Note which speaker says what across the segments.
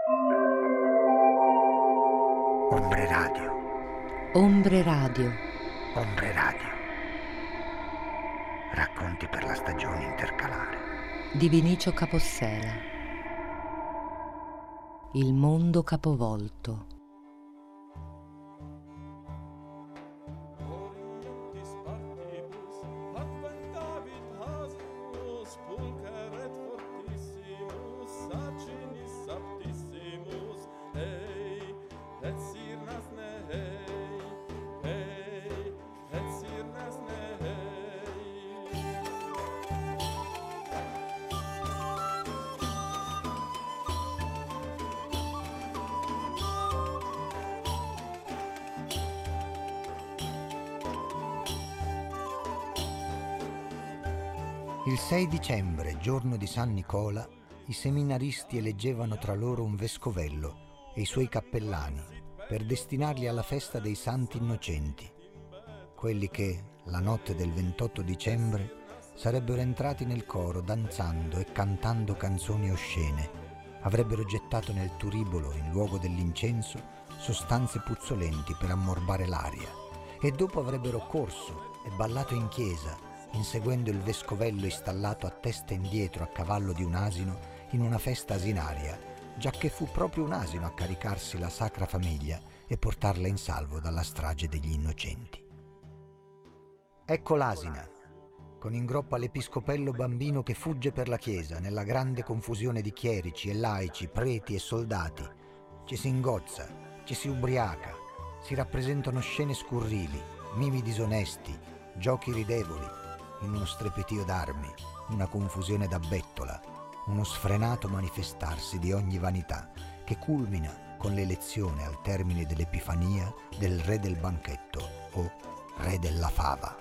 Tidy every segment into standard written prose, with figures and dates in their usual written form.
Speaker 1: Ombre Radio.
Speaker 2: Ombre Radio.
Speaker 1: Ombre Radio. Racconti per la stagione intercalare.
Speaker 2: Di Vinicio Capossela. Il mondo capovolto.
Speaker 1: Il 6 dicembre, giorno di San Nicola, i seminaristi eleggevano tra loro un vescovello e i suoi cappellani per destinarli alla festa dei Santi Innocenti, quelli che, la notte del 28 dicembre, sarebbero entrati nel coro danzando e cantando canzoni oscene, avrebbero gettato nel turibolo, in luogo dell'incenso, sostanze puzzolenti per ammorbare l'aria e dopo avrebbero corso e ballato in chiesa, inseguendo il vescovello installato a testa indietro a cavallo di un asino in una festa asinaria, giacché fu proprio un asino a caricarsi la Sacra Famiglia e portarla in salvo dalla strage degli innocenti. Ecco l'asina, con in groppa l'episcopello bambino che fugge per la chiesa nella grande confusione di chierici e laici, preti e soldati. Ci si ingozza, ci si ubriaca, si rappresentano scene scurrili, mimi disonesti, giochi ridevoli, in uno strepitio d'armi, una confusione da bettola, uno sfrenato manifestarsi di ogni vanità che culmina con l'elezione al termine dell'Epifania del re del banchetto o re della fava.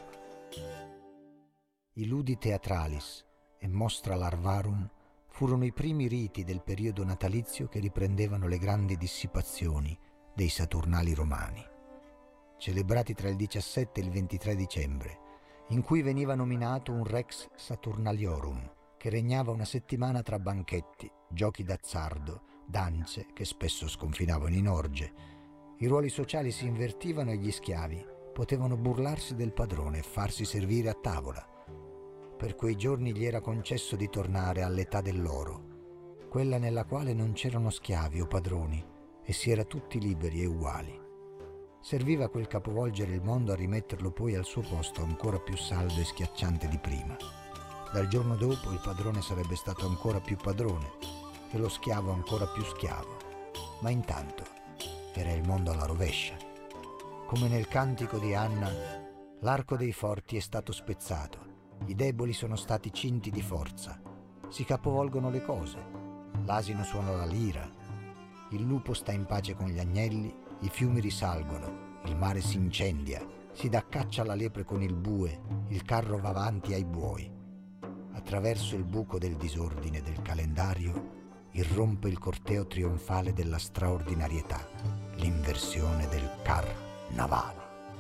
Speaker 1: I ludi theatralis e mostra larvarum furono i primi riti del periodo natalizio che riprendevano le grandi dissipazioni dei Saturnali romani, celebrati tra il 17 e il 23 dicembre, in cui veniva nominato un Rex Saturnaliorum, che regnava una settimana tra banchetti, giochi d'azzardo, danze che spesso sconfinavano in orge. I ruoli sociali si invertivano e gli schiavi potevano burlarsi del padrone e farsi servire a tavola. Per quei giorni gli era concesso di tornare all'età dell'oro, quella nella quale non c'erano schiavi o padroni e si era tutti liberi e uguali. Serviva quel capovolgere il mondo a rimetterlo poi al suo posto ancora più saldo e schiacciante di prima. Dal giorno dopo il padrone sarebbe stato ancora più padrone e lo schiavo ancora più schiavo. Ma intanto era il mondo alla rovescia. Come nel cantico di Anna, l'arco dei forti è stato spezzato, i deboli sono stati cinti di forza, si capovolgono le cose, l'asino suona la lira, il lupo sta in pace con gli agnelli, i fiumi risalgono, il mare si incendia, si dà caccia alla lepre con il bue, il carro va avanti ai buoi. Attraverso il buco del disordine del calendario irrompe il corteo trionfale della straordinarietà, l'inversione del carnavale.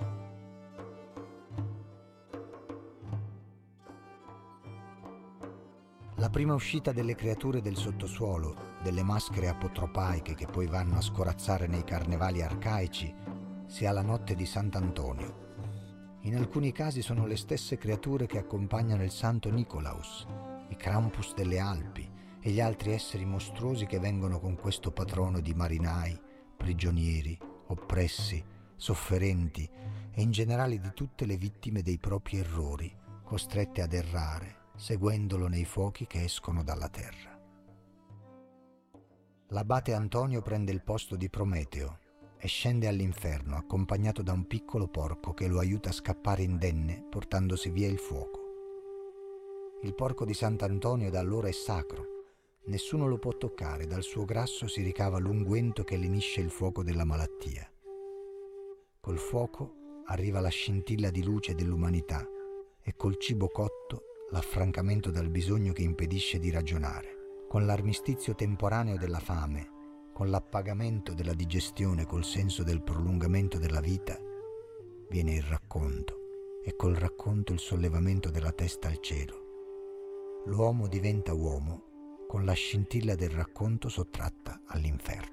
Speaker 1: La prima uscita delle creature del sottosuolo, delle maschere apotropaiche che poi vanno a scorazzare nei carnevali arcaici, si ha la notte di Sant'Antonio. In alcuni casi sono le stesse creature che accompagnano il Santo Nicolaus, i Krampus delle Alpi e gli altri esseri mostruosi che vengono con questo patrono di marinai, prigionieri, oppressi, sofferenti e in generale di tutte le vittime dei propri errori, costrette ad errare, seguendolo nei fuochi che escono dalla terra. L'abate Antonio prende il posto di Prometeo e scende all'inferno accompagnato da un piccolo porco che lo aiuta a scappare indenne portandosi via il fuoco. Il porco di Sant'Antonio da allora è sacro, nessuno lo può toccare, dal suo grasso si ricava l'unguento che lenisce il fuoco della malattia. Col fuoco arriva la scintilla di luce dell'umanità e col cibo cotto l'affrancamento dal bisogno che impedisce di ragionare. Con l'armistizio temporaneo della fame, con l'appagamento della digestione, col senso del prolungamento della vita, viene il racconto e col racconto il sollevamento della testa al cielo. L'uomo diventa uomo con la scintilla del racconto sottratta all'inferno.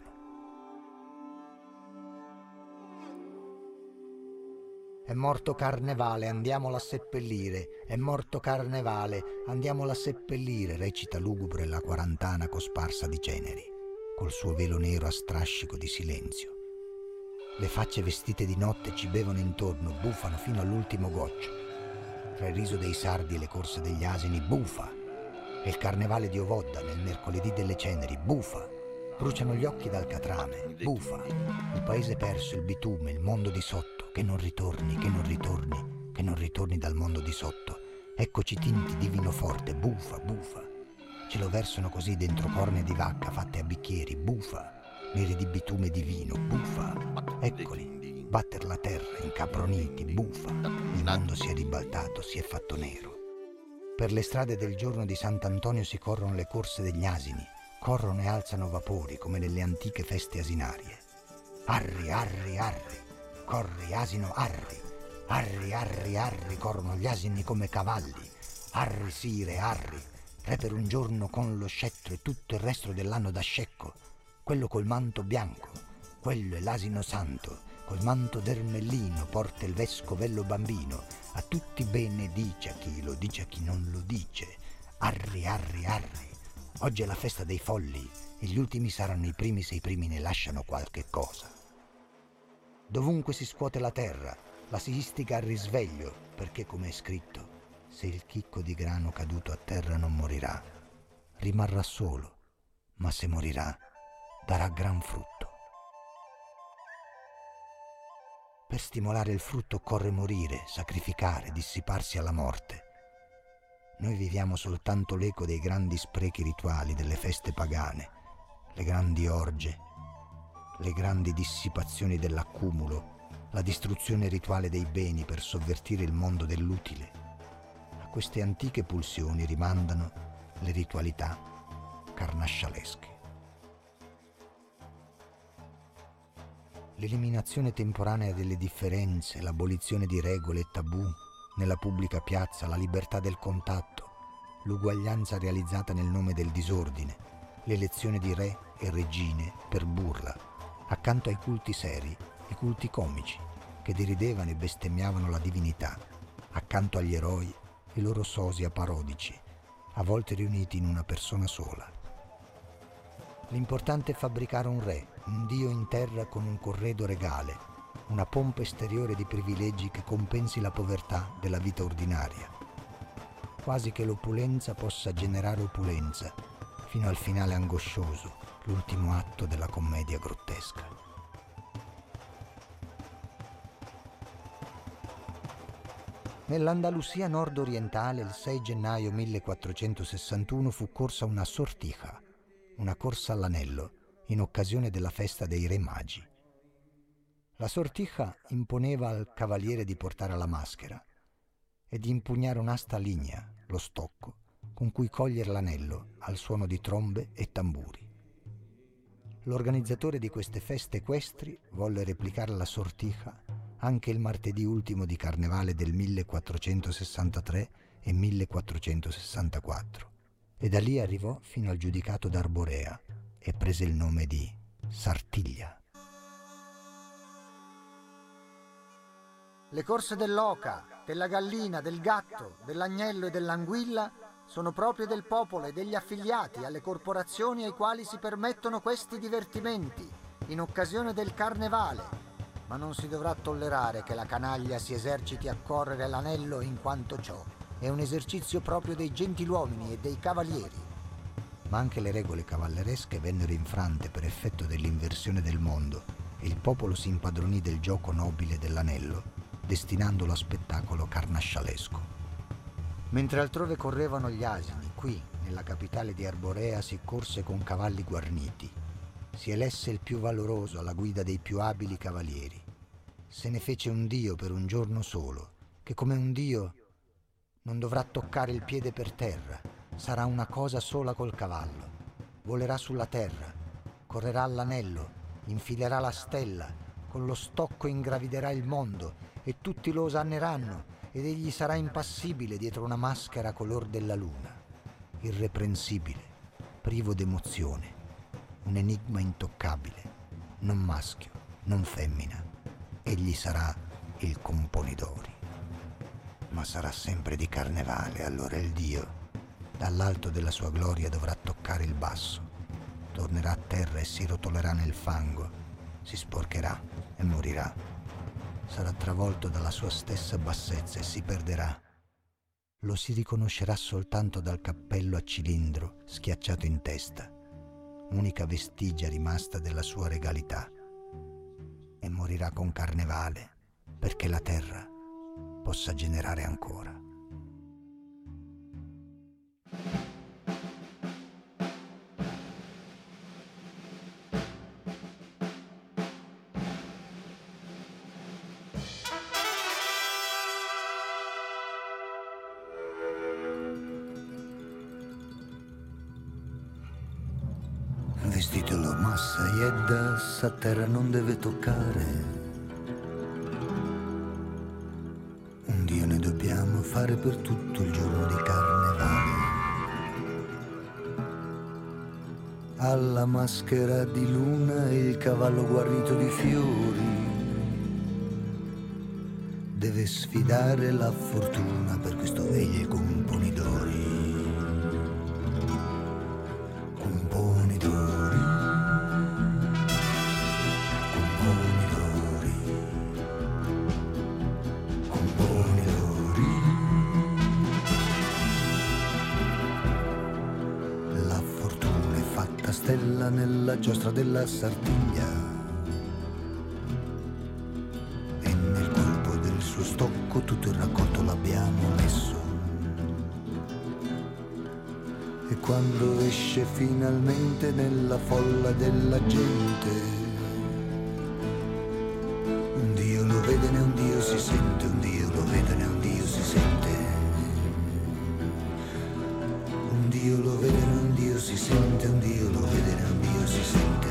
Speaker 1: È morto Carnevale, andiamolo a seppellire. È morto Carnevale, andiamolo a seppellire, recita lugubre la quarantana cosparsa di ceneri, col suo velo nero a strascico di silenzio. Le facce vestite di notte ci bevono intorno, bufano fino all'ultimo goccio. Tra il riso dei sardi e le corse degli asini, bufa. E il carnevale di Ovodda nel mercoledì delle ceneri, bufa. Bruciano gli occhi dal catrame, bufa. Il paese perso, il bitume, il mondo di sotto. Che non ritorni, che non ritorni, che non ritorni dal mondo di sotto. Eccoci tinti di vino forte, bufa, bufa. Ce lo versano così dentro corne di vacca fatte a bicchieri, bufa. Neri di bitume e di vino, bufa. Eccoli, batter la terra, incaproniti, bufa. Il mondo si è ribaltato, si è fatto nero. Per le strade del giorno di Sant'Antonio si corrono le corse degli asini, corrono e alzano vapori come nelle antiche feste asinarie. Arri, arri, arri. Corri, asino, arri, arri, arri, arri, corrono gli asini come cavalli, arri, sire, arri, re per un giorno con lo scettro e tutto il resto dell'anno da scecco, quello col manto bianco, quello è l'asino santo, col manto d'ermellino porta il vescovello bambino, a tutti bene dice a chi lo dice a chi non lo dice, arri, arri, arri, oggi è la festa dei folli e gli ultimi saranno i primi se i primi ne lasciano qualche cosa. Dovunque si scuote la terra, la si istiga al risveglio, perché come è scritto, se il chicco di grano caduto a terra non morirà, rimarrà solo, ma se morirà, darà gran frutto. Per stimolare il frutto occorre morire, sacrificare, dissiparsi alla morte. Noi viviamo soltanto l'eco dei grandi sprechi rituali delle feste pagane, le grandi orge, le grandi dissipazioni dell'accumulo, la distruzione rituale dei beni per sovvertire il mondo dell'utile. A queste antiche pulsioni rimandano le ritualità carnascialesche. L'eliminazione temporanea delle differenze, l'abolizione di regole e tabù nella pubblica piazza, la libertà del contatto, l'uguaglianza realizzata nel nome del disordine, l'elezione di re e regine per burla, accanto ai culti seri, i culti comici, che deridevano e bestemmiavano la divinità, accanto agli eroi, i loro sosia parodici, a volte riuniti in una persona sola. L'importante è fabbricare un re, un dio in terra con un corredo regale, una pompa esteriore di privilegi che compensi la povertà della vita ordinaria, quasi che l'opulenza possa generare opulenza, fino al finale angoscioso, l'ultimo atto della commedia grottesca. Nell'Andalusia nord-orientale il 6 gennaio 1461 fu corsa una sortija, una corsa all'anello, in occasione della festa dei Re Magi. La sortija imponeva al cavaliere di portare la maschera e di impugnare un'asta lignea, lo stocco, con cui cogliere l'anello al suono di trombe e tamburi. L'organizzatore di queste feste equestri volle replicare la sortija anche il martedì ultimo di Carnevale del 1463 e 1464 e da lì arrivò fino al giudicato d'Arborea e prese il nome di Sartiglia.
Speaker 3: Le corse dell'oca, della gallina, del gatto, dell'agnello e dell'anguilla sono proprie del popolo e degli affiliati alle corporazioni ai quali si permettono questi divertimenti in occasione del carnevale, ma non si dovrà tollerare che la canaglia si eserciti a correre l'anello in quanto ciò è un esercizio proprio dei gentiluomini e dei cavalieri.
Speaker 1: Ma anche le regole cavalleresche vennero infrante per effetto dell'inversione del mondo e il popolo si impadronì del gioco nobile dell'anello, destinandolo a spettacolo carnascialesco. Mentre altrove correvano gli asini, qui, nella capitale di Arborea, si corse con cavalli guarniti. Si elesse il più valoroso alla guida dei più abili cavalieri. Se ne fece un dio per un giorno solo, che come un dio non dovrà toccare il piede per terra, sarà una cosa sola col cavallo. Volerà sulla terra, correrà all'anello, infilerà la stella, con lo stocco ingraviderà il mondo e tutti lo osanneranno ed egli sarà impassibile dietro una maschera color della luna, irreprensibile, privo d'emozione, un enigma intoccabile, non maschio, non femmina. Egli sarà il Componidori. Ma sarà sempre di carnevale, allora il Dio, dall'alto della sua gloria, dovrà toccare il basso, tornerà a terra e si rotolerà nel fango, si sporcherà e morirà. Sarà travolto dalla sua stessa bassezza e si perderà. Lo si riconoscerà soltanto dal cappello a cilindro schiacciato in testa, unica vestigia rimasta della sua regalità, e morirà con carnevale perché la terra possa generare ancora. Vestitelo massa Yeddas, a terra non deve toccare. Un Dio ne dobbiamo fare per tutto il giorno di carnevale. Alla maschera di luna e il cavallo guarnito di fiori deve sfidare la fortuna, per questo veglia i Componidori. Stella nella giostra della Sardegna e nel colpo del suo stocco tutto il raccolto l'abbiamo messo. E quando esce finalmente nella folla della gente, un Dio lo vede e un Dio si sente, un Dio lo vede e un Dio si sente. Un Dio lo vede e un Dio si sente, un Dio lo vede e un Dio si sente.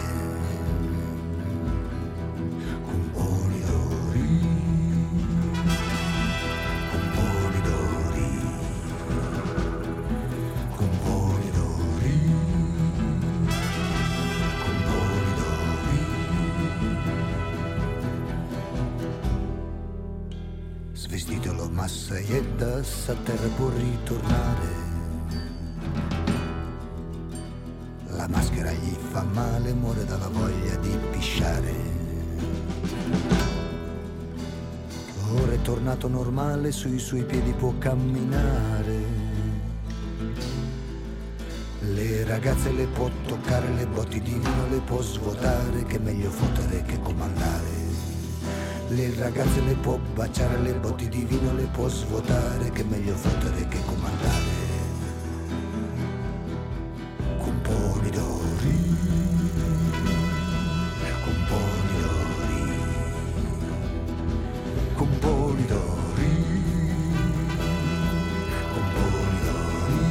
Speaker 1: Componidori, Componidori, Componidori, Componidori. Svestitelo massa Yeddas, a terra può ritornare. La maschera gli fa male, muore dalla voglia di pisciare. Ora è tornato normale, sui suoi piedi può camminare. Le ragazze le può toccare, le botti di vino le può svuotare, che è meglio fottere che comandare. Le ragazze le può baciare, le botti di vino le può svuotare, che è meglio fottere che comandare. Componidori, Componidori, Componidori, Componidori.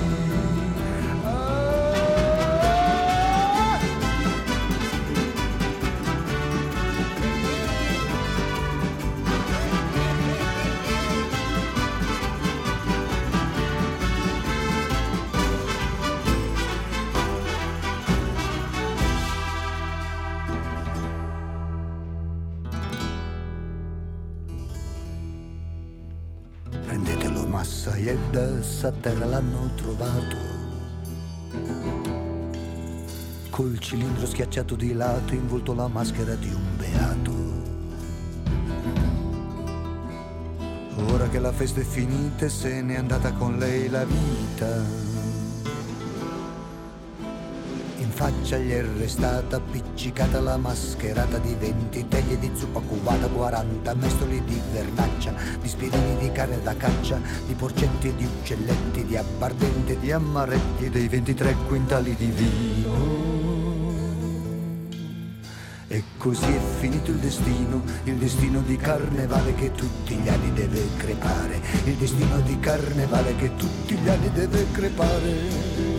Speaker 1: Prendetelo massa Yeddas, a terra l'hanno trovato, col cilindro schiacciato di lato, involto la maschera di un beato. Ora che la festa è finita, se n'è andata con lei la vita. In faccia gli è restata appiccicata la mascherata di 20 teglie di zuppa cubata, 40 mestoli di vernaccia, di spiedini di carne da caccia, di porcetti e di uccelletti, di abbardente, di amaretti, dei 23 quintali di vino. E così è finito il destino di carnevale che tutti gli anni deve crepare, il destino di carnevale che tutti gli anni deve crepare.